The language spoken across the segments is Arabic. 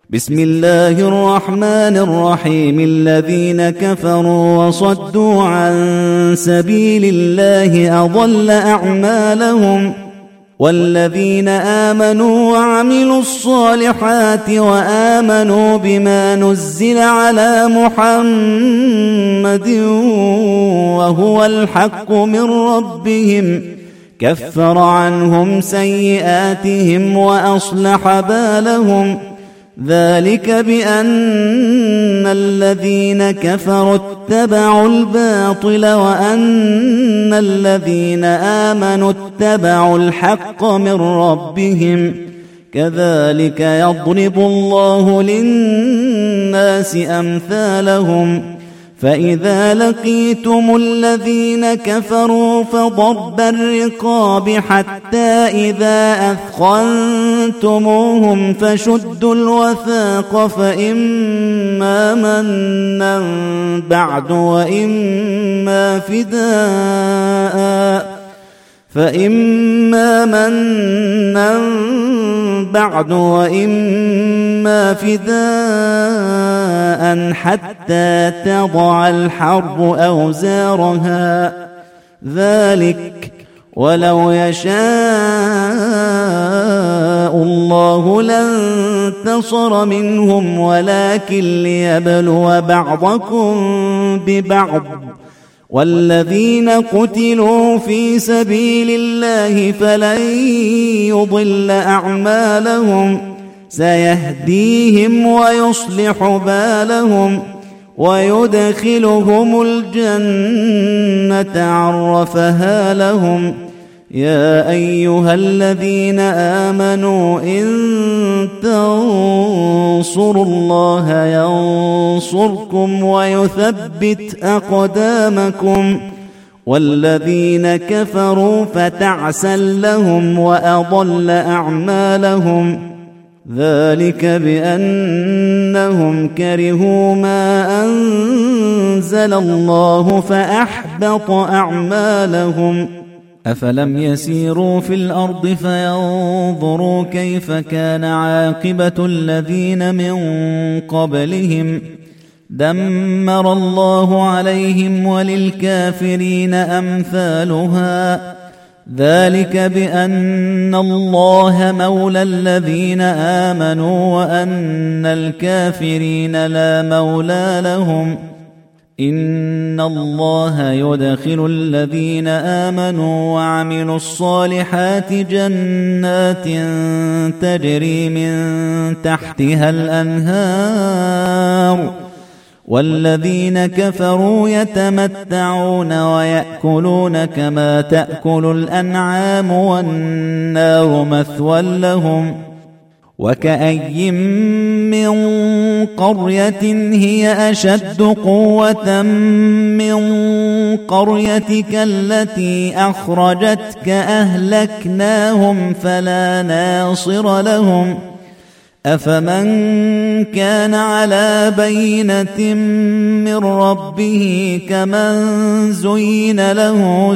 بسم الله الرحمن الرحيم. الذين كفروا وصدوا عن سبيل الله أضل أعمالهم، والذين آمنوا وعملوا الصالحات وآمنوا بما نزل على محمد وهو الحق من ربهم كفر عنهم سيئاتهم وأصلح بالهم. ذلك بأن الذين كفروا اتبعوا الباطل وأن الذين آمنوا اتبعوا الحق من ربهم. كذلك يضرب الله للناس أمثالهم. فإذا لقيتم الذين كفروا فضرب الرقاب حتى إذا أثخنتموهم فشدوا الوثاق فإما منا بعد وإما فداء حتى تضع الحرب أوزارها. ذلك ولو يشاء الله لانتصر منهم ولكن ليبلو بعضكم ببعض. والذين قتلوا في سبيل الله فلن يضل أعمالهم سيهديهم ويصلح بالهم ويدخلهم الجنة عرفها لهم. يا أيها الذين آمنوا إن تنصروا الله ينصركم ويثبت أقدامكم. والذين كفروا فتعسا لهم وأضل أعمالهم. ذلك بأنهم كرهوا ما أنزل الله فأحبط أعمالهم. أفلم يسيروا في الأرض فينظروا كيف كان عاقبة الذين من قبلهم دمر الله عليهم وللكافرين أمثالها. ذلك بأن الله مولى الذين آمنوا وأن الكافرين لا مولى لهم. إن الله يدخل الذين آمنوا وعملوا الصالحات جنات تجري من تحتها الأنهار، والذين كفروا يتمتعون ويأكلون كما تأكل الأنعام والنار مثوى لهم. وكأي من قرية هي أشد قوة من قريتك التي أخرجتك أهلكناهم فلا ناصر لهم. أفمن كان على بينة من ربه كمن زين له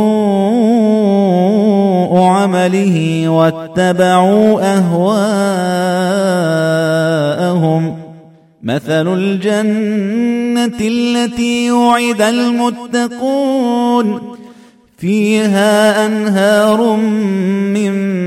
سوء عمله واتبعوا أهواءهم. مثل الجنة التي وعد المتقون فيها أنهار من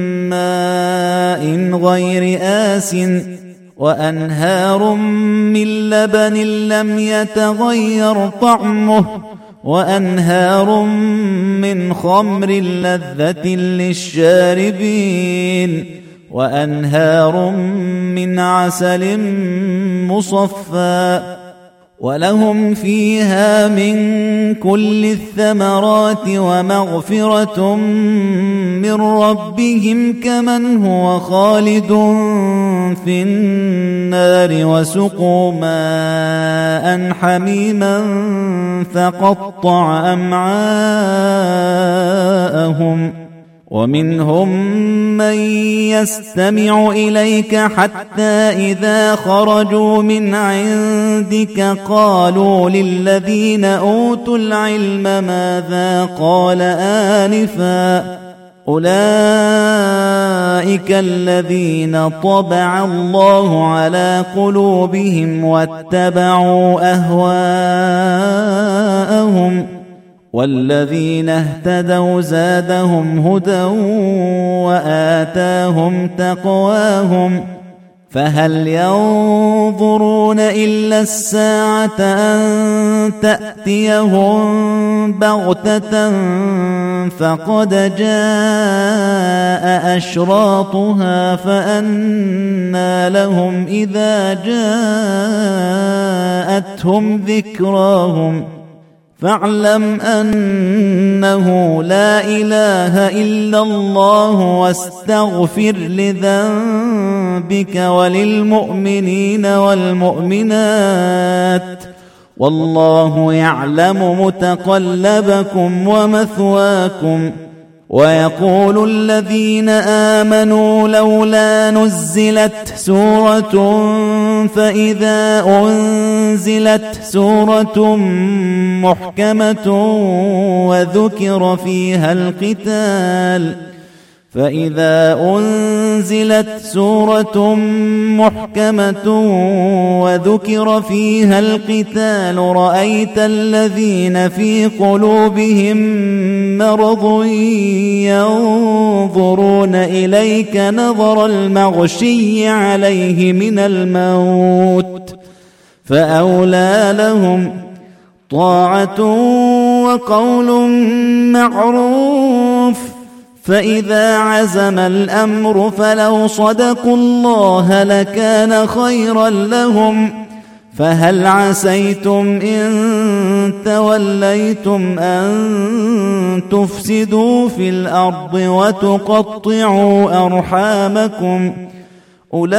ماء غير آسٍ وأنهار من لبن لم يتغير طعمه وأنهار من خمر لذة للشاربين وأنهار من عسل مصفى ولهم فيها من كل الثمرات ومغفرة من ربهم كمن هو خالد في النار وسقوا ماء حميما فقطع أمعاءهم. ومنهم من يستمع إليك حتى إذا خرجوا من عندك قالوا للذين أوتوا العلم ماذا قال آنفا أولئك أولئك الذين طبع الله على قلوبهم واتبعوا أهواءهم والذين اهتدوا زادهم هدى وآتاهم تقواهم فهل ينظرون إلا الساعة أن تأتيهم بغتة فقد جاء أشراطها فأنى لهم إذا جاءتهم ذكراهم فاعلم أنه لا إله إلا الله واستغفر لذنبك وللمؤمنين والمؤمنات والله يعلم متقلبكم ومثواكم. ويقول الذين آمنوا لولا نزلت سورة فإذا أنزلت سورة محكمة وذكر فيها القتال رأيت الذين في قلوبهم مرض ينظرون إليك نظر المغشي عليه من الموت فأولى لهم طاعة وقول معروف فإذا عزم الأمر فلو صدقوا الله لكان خيرا لهم فهل عسيتم إن توليتم أن تفسدوا في الأرض وتقطعوا أرحامكم أولئك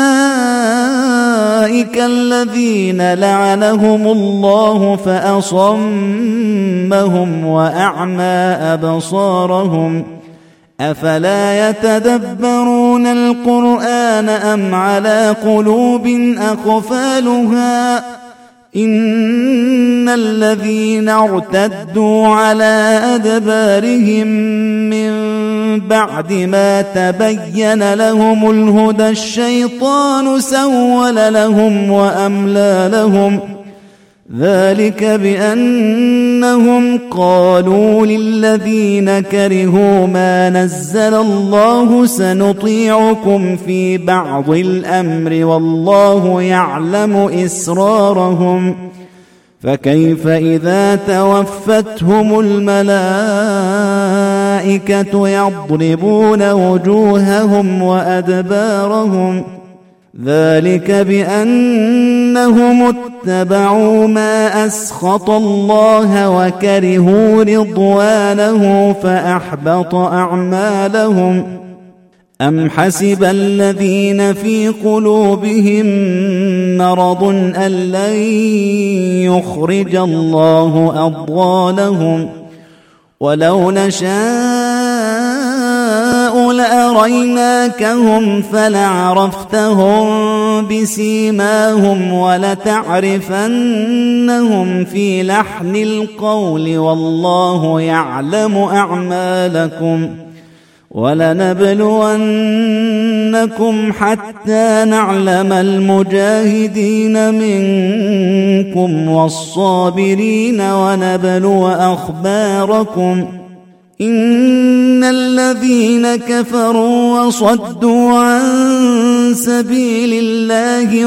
الذين لعنهم الله فأصمهم وأعمى أبصارهم أفلا يتدبرون القرآن أم على قلوب أقفالها إن الذين ارتدوا على أدبارهم من بعد ما تبين لهم الهدى الشيطان سول لهم وأملى لهم ذلك بأنهم قالوا للذين كرهوا ما نزل الله سنطيعكم في بعض الأمر والله يعلم إسرارهم فكيف إذا توفتهم الملائكة يضربون وجوههم وأدبارهم ذلك بأنهم اتبعوا ما أسخط الله وكرهوا رضوانه فأحبط أعمالهم أم حسب الذين في قلوبهم مرض أن لن يخرج الله أضغانهم ولو نشاء لأريناكهم فلعرفتهم بسيماهم ولتعرفنهم في لحن القول والله يعلم أعمالكم ولنبلونكم حتى نعلم المجاهدين منكم والصابرين ونبلو أخباركم إن الذين كفروا وصدوا عن سبيل الله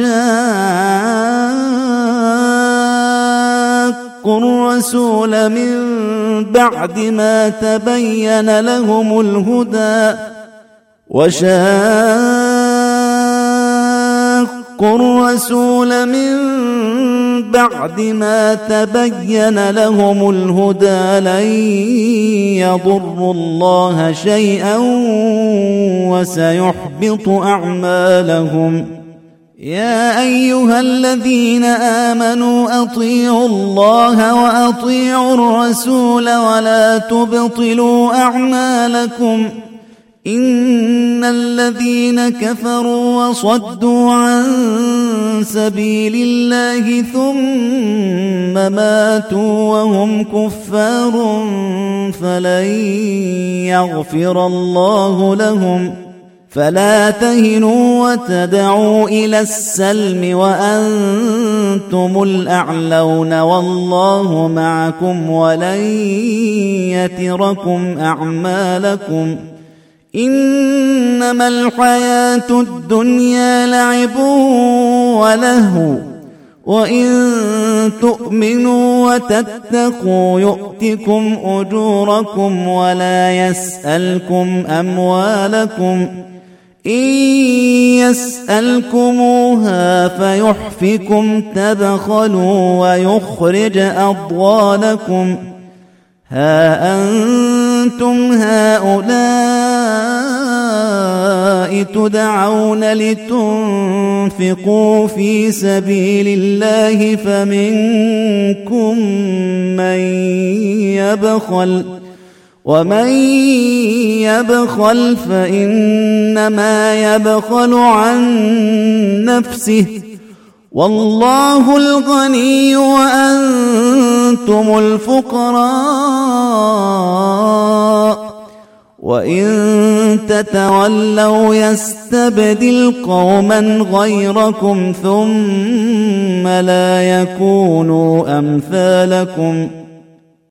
وشاقوا الرسول من بعد ما تبين لهم الهدى لن يضروا الله شيئا وسيحبط أعمالهم يا أيها الذين آمنوا أطيعوا الله وأطيعوا الرسول ولا تبطلوا أعمالكم إن الذين كفروا وصدوا عن سبيل الله ثم ماتوا وهم كفار فلن يغفر الله لهم فلا تهنوا وتدعوا إلى السلم وأنتم الأعلون والله معكم ولن يتركم أعمالكم إنما الحياة الدنيا لعب ولهو وإن تؤمنوا وتتقوا يؤتكم أجوركم ولا يسألكم أموالكم إن يسألكموها فيحفكم تبخلوا ويخرج أضغانكم ها أنتم هؤلاء تدعون لتنفقوا في سبيل الله فمنكم من يبخل ومن يبخل فإنما يبخل عن نفسه والله الغني وأنتم الفقراء وإن تتولوا يستبدل قوما غيركم ثم لا يكونوا أمثالكم